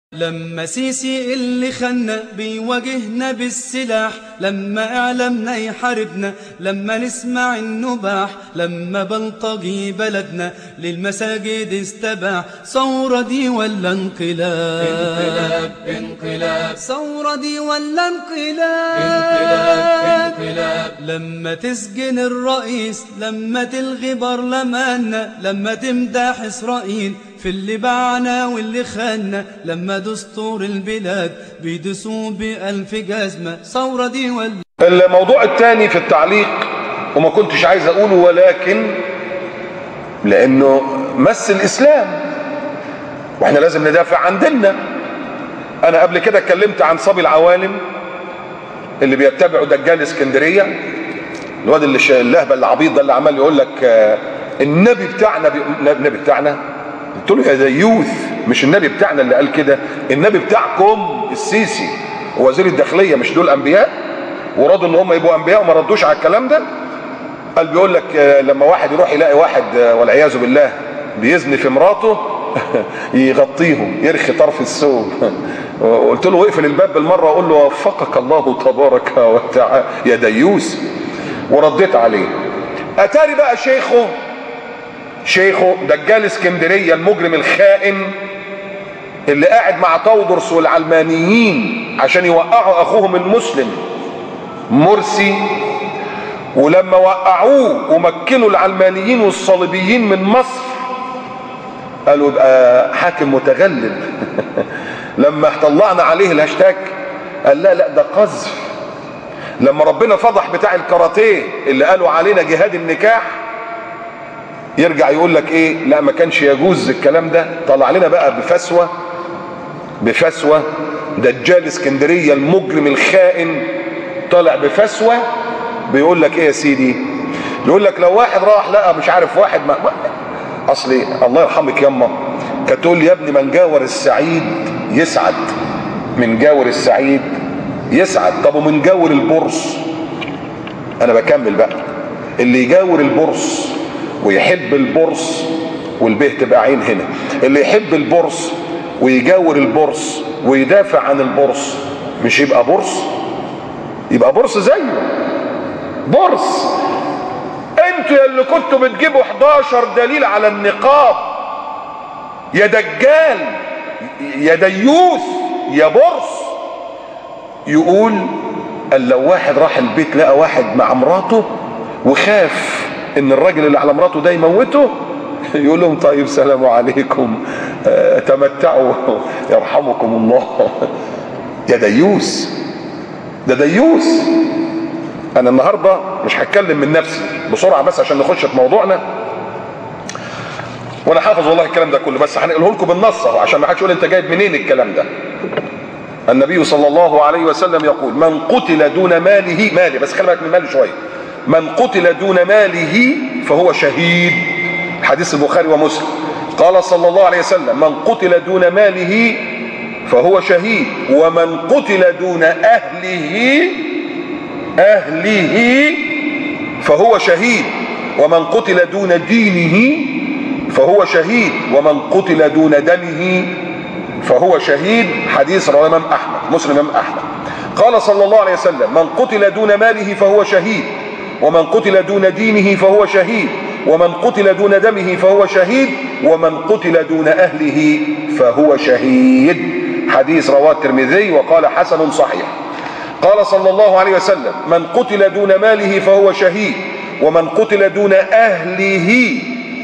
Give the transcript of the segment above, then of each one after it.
لما سيسي اللي خلنا بيواجهنا بالسلاح، لما اعلامنا يحاربنا، لما نسمع النباح، لما بلطجي بلدنا للمساجد استباح. ثورة دي ولا انقلاب؟ انقلاب انقلاب. ثورة دي ولا انقلاب؟ انقلاب انقلاب. لما تسجن الرئيس، لما تلغي برلماننا، لما تمدح إسرائيل في اللي باعنا واللي خاننا، لما دستور البلاد بيدسوه بألف جزمة. ثورة دي ولا؟ الموضوع الثاني في التعليق وما كنتش عايز اقوله، ولكن لانه مس الاسلام واحنا لازم ندافع عن ديننا. انا قبل كده اتكلمت عن صبي العوالم اللي بيتبعوا دجال اسكندريه، الواد اللي اللهبه العبيط ده اللي عمال يقول لك النبي بتاعنا النبي بتاعنا. قلت له يا ديوث، مش النبي بتاعنا اللي قال كده، النبي بتاعكم السيسي ووزير الداخليه، مش دول انبياء ورادوا ان هم يبقوا انبياء وما ردوش على الكلام ده؟ قال بيقول لك لما واحد يروح يلاقي واحد والعياذ بالله بيزني في مراته يغطيهم، يرخي طرف الثوب. قلت له اقفل الباب بالمره واقول له وفقك الله تبارك وتعالى يا ديوث، ورديت عليه. اتاري بقى شيخه دجال اسكندريه المجرم الخائن اللي قاعد مع تودرس والعلمانيين عشان يوقعوا اخوهم المسلم مرسي، ولما وقعوه ومكنوا العلمانيين والصليبيين من مصر قالوا يبقى حاكم متغلب. لما طلعنا عليه الهاشتاج قال لا ده قذف. لما ربنا فضح بتاع الكاراتيه اللي قالوا علينا جهاد النكاح يرجع يقول لك ايه؟ لا ما كانش يجوز الكلام ده. طلع لنا بقى بفسوه دجال اسكندريه المجرم الخائن طالع بفسوه بيقول لك ايه يا سيدي؟ بيقول لك لو واحد راح لقى مش عارف واحد اصلي الله يرحمك ياما كانت تقول لي يا ابني من جاور السعيد يسعد، من جاور السعيد يسعد. طب ومن جاور البرص؟ انا بكمل بقى. اللي يجاور البرص ويحب البرص، والبه تبقى عين هنا، اللي يحب البرص ويجاور البرص ويدافع عن البرص مش يبقى برص؟ يبقى برص زيه برص. انتوا يا اللي كنتوا بتجيبوا 11 دليل على النقاب يا دجال يا ديوث يا برص. يقول قال لو واحد راح البيت لقى واحد مع مراته وخاف ان الراجل اللي على مراته ده يموته، يقول لهم طيب سلام عليكم تمتعوا يرحمكم الله. يا ديوث، ده ديوث. انا النهارده مش هتكلم من نفسي بسرعه بس عشان نخش في موضوعنا، وانا حافظ والله الكلام ده كله، بس هنقوله لكم بالنص عشان ما حدش يقول انت جايب منين الكلام ده. النبي صلى الله عليه وسلم يقول من قتل دون ماله بس خلي بالك من ماله شويه، من قتل دون ماله فهو شهيد. حديث البخاري ومسلم. قال صلى الله عليه وسلم من قتل دون ماله فهو شهيد، ومن قتل دون أهله فهو شهيد، ومن قتل دون دينه فهو شهيد، ومن قتل دون دمه فهو شهيد. حديث رواه الإمام أحمد، مسلم الإمام أحمد. قال صلى الله عليه وسلم من قتل دون ماله فهو شهيد، ومن قتل دون دينه فهو شهيد، ومن قتل دون دمه فهو شهيد، ومن قتل دون أهله فهو شهيد. حديث رواه الترمذي وقال حسن صحيح. قال صلى الله عليه وسلم من قتل دون ماله فهو شهيد، ومن قتل دون أهله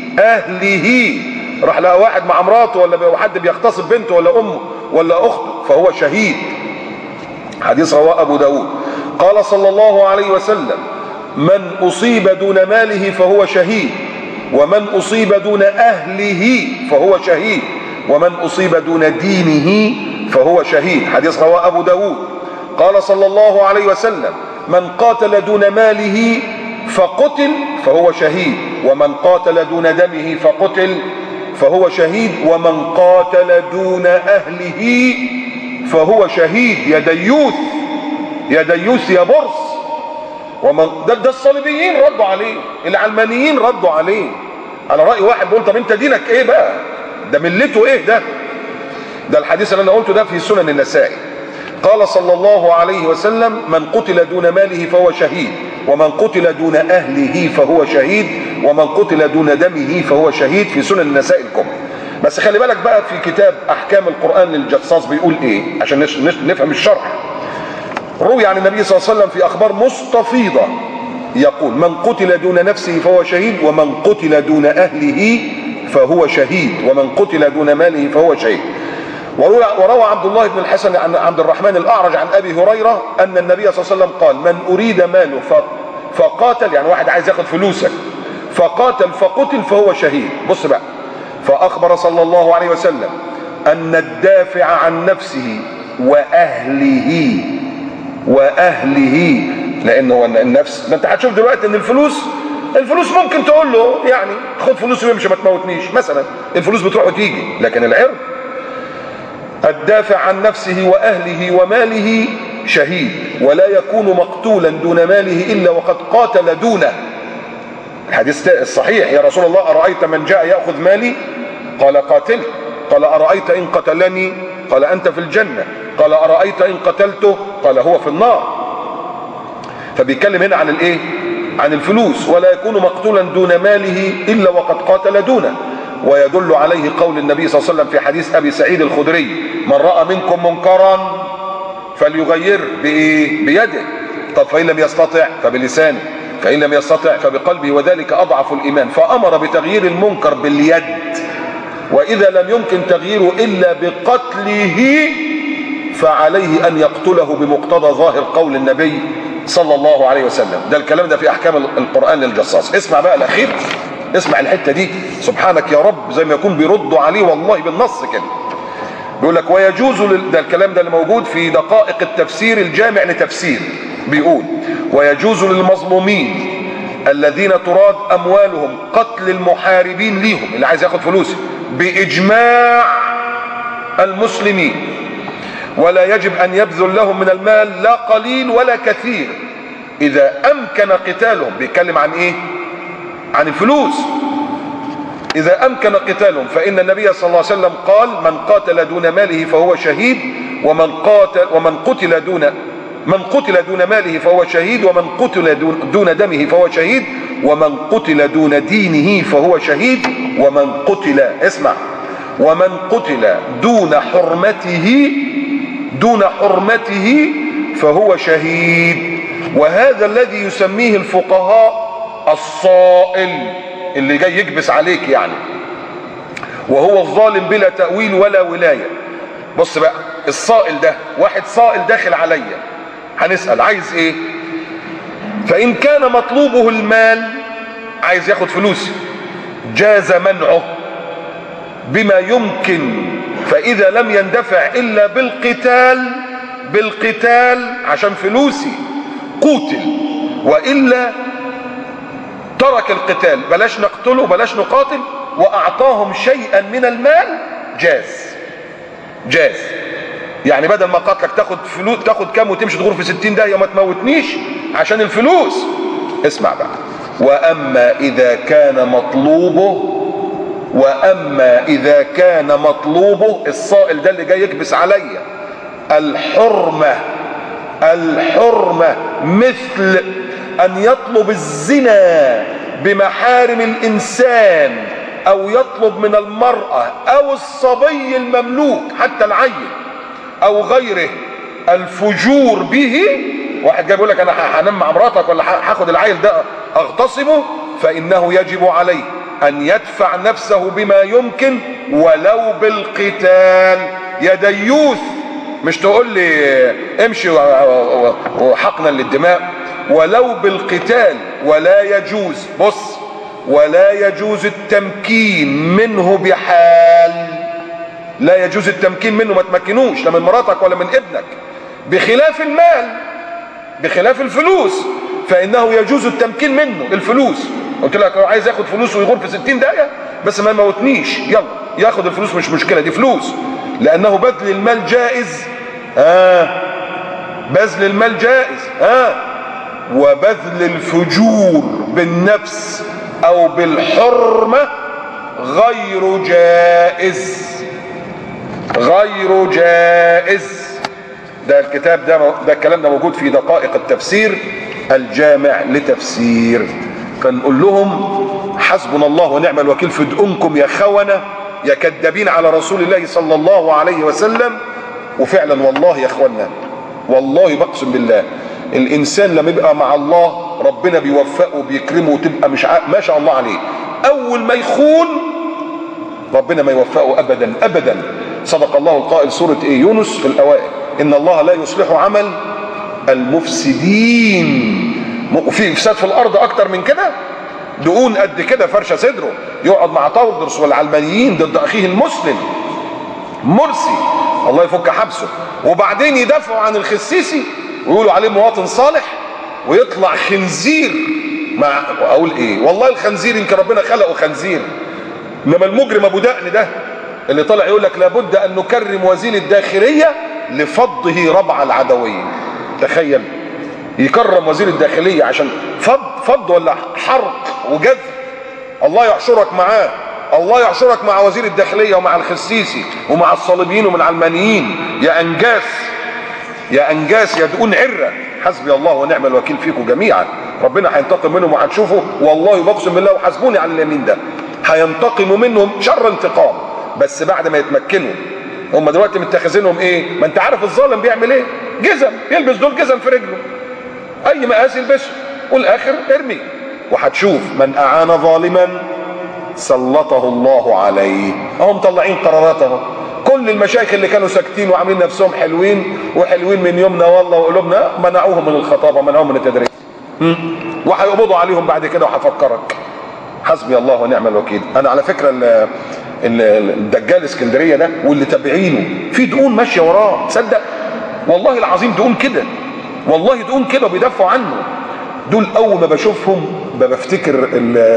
راح لقى واحد مع مراته ولا حد بيغتصب بنته ولا أمه ولا أخته فهو شهيد. حديث رواه أبو داود. قال صلى الله عليه وسلم من أصيب دون ماله فهو شهيد، ومن أصيب دون أهله فهو شهيد، ومن أصيب دون دينه فهو شهيد. حديث رواه أبو داود. قال صلى الله عليه وسلم من قاتل دون ماله فقتل فهو شهيد، ومن قاتل دون دمه فقتل فهو شهيد، ومن قاتل دون أهله فهو شهيد. يا ديوث يا ديوث يا برص. ومن ده الصليبيين ردوا عليه، العلمانيين ردوا عليه على رأي واحد بيقول طب انت دينك ايه بقى؟ ده ملته ايه ده؟ ده الحديث اللي انا قلته ده في سنن النسائي. قال صلى الله عليه وسلم: من قتل دون ماله فهو شهيد، ومن قتل دون اهله فهو شهيد، ومن قتل دون دمه فهو شهيد، في سنن النسائي الكبرى. بس خلي بالك بقى في كتاب احكام القرآن للجصاص بيقول ايه عشان نفهم الشرح. روي عن النبي صلى الله عليه وسلم في اخبار مستفيضة يقول: من قتل دون نفسه فهو شهيد، ومن قتل دون اهله فهو شهيد، ومن قتل دون ماله فهو شهيد. وروى عبد الله بن الحسن عن عبد الرحمن الأعرج عن أبي هريرة أن النبي صلى الله عليه وسلم قال: من أريد ماله فقاتل، يعني واحد عايز ياخد فلوسك فقاتل فقتل فهو شهيد. بص بقى، فأخبر صلى الله عليه وسلم أن الدافع عن نفسه وأهله لأنه النفس، ما أنت هتشوف دلوقتي أن الفلوس ممكن تقول له يعني خد فلوسي ويمشي ما تموتنيش مثلا، الفلوس بتروح وتيجي، لكن العرض الدافع عن نفسه وأهله وماله شهيد، ولا يكون مقتولا دون ماله إلا وقد قاتل دونه. الحديث الصحيح: يا رسول الله أرأيت من جاء يأخذ مالي؟ قال: قاتله. قال: أرأيت إن قتلني؟ قال: أنت في الجنة. قال: أرأيت إن قتلته؟ قال: هو في النار. فبيتكلم هنا عن الايه؟ عن الفلوس. ولا يكون مقتولا دون ماله إلا وقد قاتل دونه. ويدل عليه قول النبي صلى الله عليه وسلم في حديث أبي سعيد الخدري: من رأى منكم منكرا فليغير بيده. طب فإن لم يستطع فبلسانه، فإن لم يستطع فبقلبه، وذلك أضعف الإيمان. فأمر بتغيير المنكر باليد، وإذا لم يمكن تغييره إلا بقتله فعليه أن يقتله بمقتضى ظاهر قول النبي صلى الله عليه وسلم. ده الكلام ده في أحكام القرآن للجصاص. اسمع بقى الأخير، اسمع الحتة دي، سبحانك يا رب، زي ما يكون بيردوا عليه والله بالنص كده. بيقول لك: ويجوز ده الكلام ده اللي موجود في دقائق التفسير الجامع لتفسير، بيقول: ويجوز للمظلومين الذين تراد أموالهم قتل المحاربين ليهم، اللي عايز ياخد فلوسه، بإجماع المسلمين، ولا يجب أن يبذل لهم من المال لا قليل ولا كثير إذا أمكن قتالهم. بيتكلم عن إيه؟ عن الفلوس. إذا أمكن قتالهم، فإن النبي صلى الله عليه وسلم قال: من قاتل دون ماله فهو شهيد، ومن قتل دون ماله فهو شهيد، ومن قتل دون دمه فهو شهيد، ومن قتل دون دينه فهو شهيد، ومن قتل، اسمع، ومن قتل دون حرمته فهو شهيد. وهذا الذي يسميه الفقهاء الصائل، اللي جاي يكبس عليك يعني، وهو الظالم بلا تأويل ولا ولاية. بص بقى، الصائل ده واحد صائل داخل عليا، هنسأل عايز ايه؟ فإن كان مطلوبه المال، عايز ياخد فلوسي، جاز منعه بما يمكن، فإذا لم يندفع إلا بالقتال عشان فلوسي قوتل، وإلا ترك القتال، بلاش نقتله بلاش نقاتل، وأعطاهم شيئا من المال، جاز. يعني بدل ما قاتلك تاخد فلوس، تاخد كام وتمشي تغور في 60 داهية وما تموتنيش عشان الفلوس. اسمع بقى: وأما إذا كان مطلوبه الصائل ده اللي جاي يكبس عليا الحرمة مثل أن يطلب الزنا بمحارم الإنسان، أو يطلب من المرأة أو الصبي المملوك حتى العيل أو غيره الفجور به. واحد جاي بيقول لك: أنا هنام مع مراتك ولا هاخد العيل ده أغتصبه، فإنه يجب عليه أن يدفع نفسه بما يمكن ولو بالقتال. يا ديوث، مش تقول لي امشي وحقنا للدماء، ولو بالقتال. ولا يجوز، بص، ولا يجوز التمكين منه بحال، لا يجوز التمكين منه، ما تمكنوش لا من مراتك ولا من ابنك، بخلاف المال، بخلاف الفلوس فإنه يجوز التمكين منه. الفلوس قلت لك عايز ياخد فلوس ويغور في 60 دقيقة بس ما يموتنيش، يلا ياخد الفلوس مش مشكلة، دي فلوس، لأنه بذل المال جائز. بذل المال جائز، وبذل الفجور بالنفس أو بالحرمة غير جائز. غير جائز. ده الكتاب ده الكلام ده موجود في دقائق التفسير الجامع لتفسير. فنقول لهم حسبنا الله ونعم الوكيل في دقنكم يا خونة يا كذابين على رسول الله صلى الله عليه وسلم. وفعلا والله يا اخوانا، والله بقسم بالله، الانسان لما يبقى مع الله ربنا بيوفقه وبيكرمه وتبقى مش ما شاء الله عليه. اول ما يخون ربنا ما يوفقه ابدا ابدا. صدق الله القائل سورة يونس في الاوائل: ان الله لا يصلح عمل المفسدين. في افساد في الارض اكتر من كده؟ دقون قد كده فرشه صدره يقعد مع طاردرس والعلمانيين ضد اخيه المسلم مرسي الله يفك حبسه، وبعدين يدافعوا عن الخسيسي ويقولوا عليه مواطن صالح، ويطلع خنزير. مع اقول ايه، والله الخنزير يمكن ربنا خلقه خنزير، انما المجرم ابو دقن ده اللي طلع يقول لك لابد ان نكرم وزير الداخليه لفضه ربع العدويه. تخيل يكرم وزير الداخليه عشان فض ولا حرق وجذب. الله يحشرك معاه، الله يحشرك مع وزير الداخليه ومع الخسيسي ومع الصليبيين ومن العلمانيين. يا انجاس يا انجاس يا دقون عره. حسبي الله ونعم الوكيل فيكم جميعا. ربنا هينتقم منهم وهتشوفوا، والله بقسم بالله وحسبوني على اليمين ده، هينتقموا منهم شر انتقام، بس بعد ما يتمكنوا. هم دلوقتي متخذينهم ايه؟ ما انت عارف الظالم بيعمل ايه؟ جزم، يلبس دول جزم في رجله، اي مقاس يلبسه، والاخر ارمي. وهتشوف من اعان ظالما سلطه الله عليه. اهم مطلعين قرارات اهو. كل المشايخ اللي كانوا ساكتين وعاملين نفسهم حلوين وحلوين من يومنا والله وقلوبنا، منعوهم من الخطابه، منعوهم من التدريس، وهيقبضوا عليهم بعد كده. وهفكرك حسبي الله ونعم الوكيل. انا على فكره الدجال اسكندريه ده واللي تابعينه في دقون ماشيه وراه، تصدق والله العظيم دقون كده، والله دقون كده وبيدافعوا عنه. دول اول ما بشوفهم بفتكر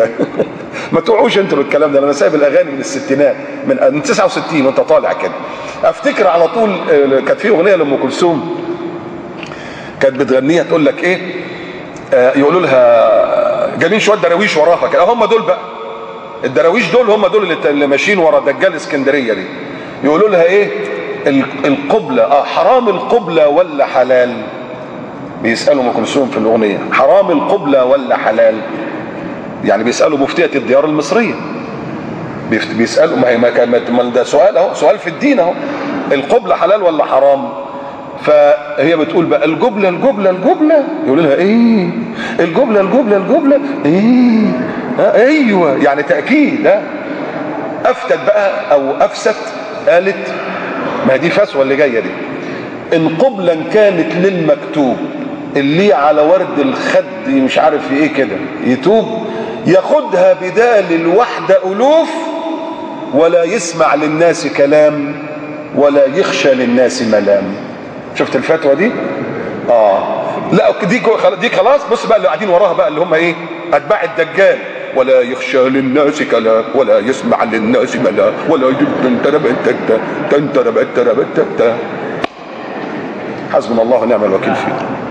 ما توعوش انتوا الكلام ده، انا سايب الاغاني من الستينات، من 69 وانت طالع كده. افتكر على طول كانت في اغنيه لام كلثوم كانت بتغنيها، تقول لك ايه، يقولوا لها جايبين شويه دراويش وراها كده، هم دول بقى الدراويش دول، هم دول اللي ماشيين ورا دجال اسكندريه دي. يقولوا لها ايه، القبله حرام القبله ولا حلال؟ بيسالوا ام كلثوم في الاغنيه حرام القبله ولا حلال؟ يعني بيسالوا مفتيه الديار المصريه، بيسالوا، ما ده سؤال اهو، سؤال في الدين اهو، القبله حلال ولا حرام؟ فهي بتقول بقى الجبله الجبله الجبله. يقول لها ايه الجبله الجبله الجبله ايه؟ ايوه يعني تاكيد. افتت بقى او افست، قالت ما دي فسوه اللي جايه دي، ان قبلا كانت للمكتوب اللي على ورد الخد مش عارف ايه كده يتوب، ياخدها بدال الوحده الوف، ولا يسمع للناس كلام ولا يخشى للناس ملام. شفت الفتوى دي؟ لا دي خلاص. بص بقى اللي قاعدين وراها بقى اللي هم ايه، اتباع الدجال، ولا يخشى للناس كلام ولا يسمع للناس ملام ولا حسبنا الله ونعم الوكيل فيه.